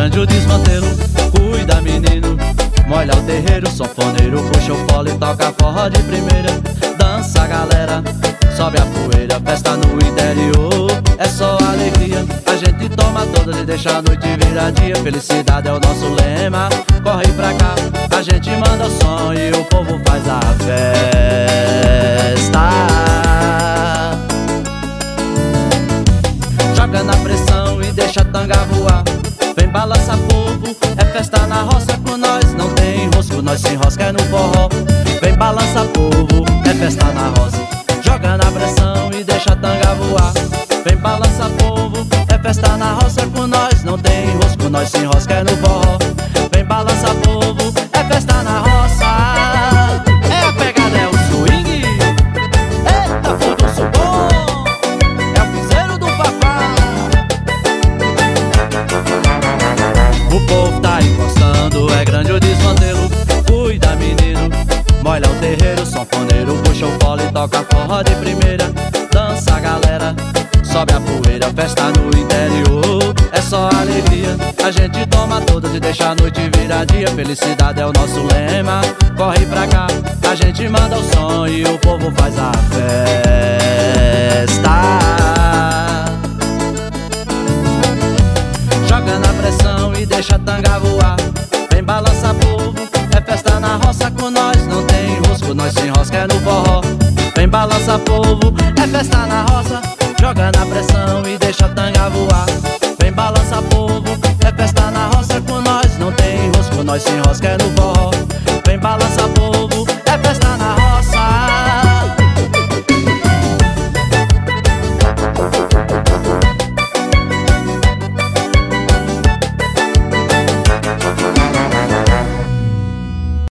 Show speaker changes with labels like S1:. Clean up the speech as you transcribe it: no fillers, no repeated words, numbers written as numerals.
S1: grande o desmantelo. Cuida, menino, molha o terreiro. Sanfoneiro puxa o fole e toca forró de primeira. Dança, galera, sobe a poeira. Festa no interior, é só alegria. A gente toma todas e deixa a noite virar dia. Felicidade é o nosso lema, corre pra cá. A gente manda o som e o povo faz a festa. Joga na pressão e deixa a tanga voar. Vem balança, povo, é festa na roça com nós. Não tem enrosco, nós se enrosca no forró. Vem balança, povo, é festa na roça. Joga na pressão e deixa a tanga voar. Vem balança, povo, é festa na roça com nós. Não tem enrosco, nós se enrosca no forró. Vem balança, povo, é festa na roça. É a pegada, é o swing. Eita, furdunço bom, é o piseiro do Fafá. O povo tá encostando, é grande o desmantelo. Cuida, menino, molha o terreiro. Sanfoneiro puxa o fole e toca forró de primeira. Dança, galera, sobe a poeira. Festa no interior, é só alegria. A gente toma todas e deixa a noite virar dia. Felicidade é o nosso lema, corre pra cá. A gente manda o som e o povo faz a festa. Joga na pressão e deixa a tanga voar. Vem balança, povo, é festa na roça com nós. Não tem enrosco, nós se enrosca no forró. Vem balança, povo, é festa na roça. Joga na pressão e deixa a tanga voar.